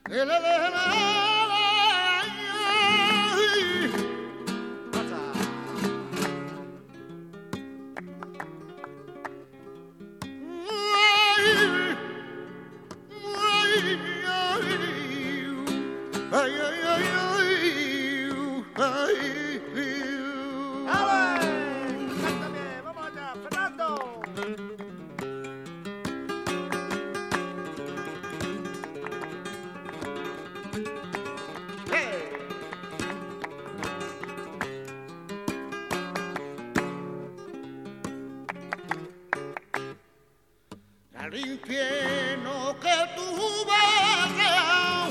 Al infierno que tú vas,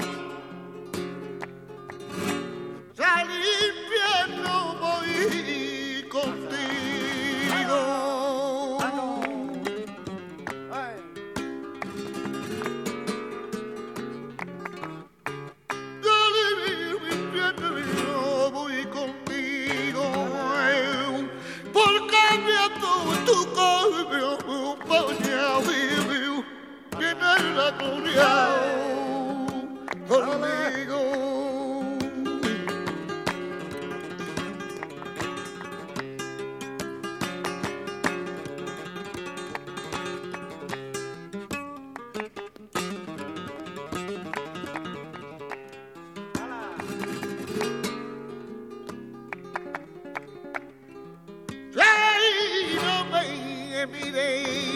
al infierno voy contigo. Al infierno voy contigo, porque viendo tu cambio tiene la gloria conmigo. Ay, no me mires.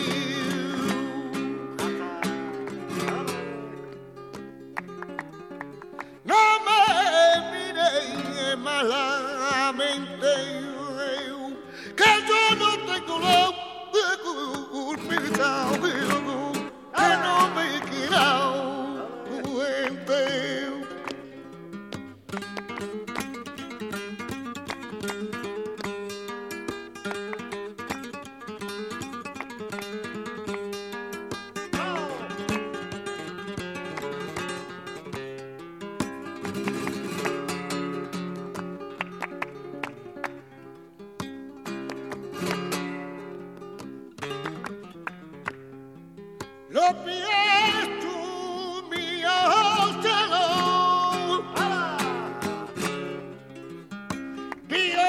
Malamente que yo no tengo la culpa, que no me quiera gente. Los pies tú míos te lo pies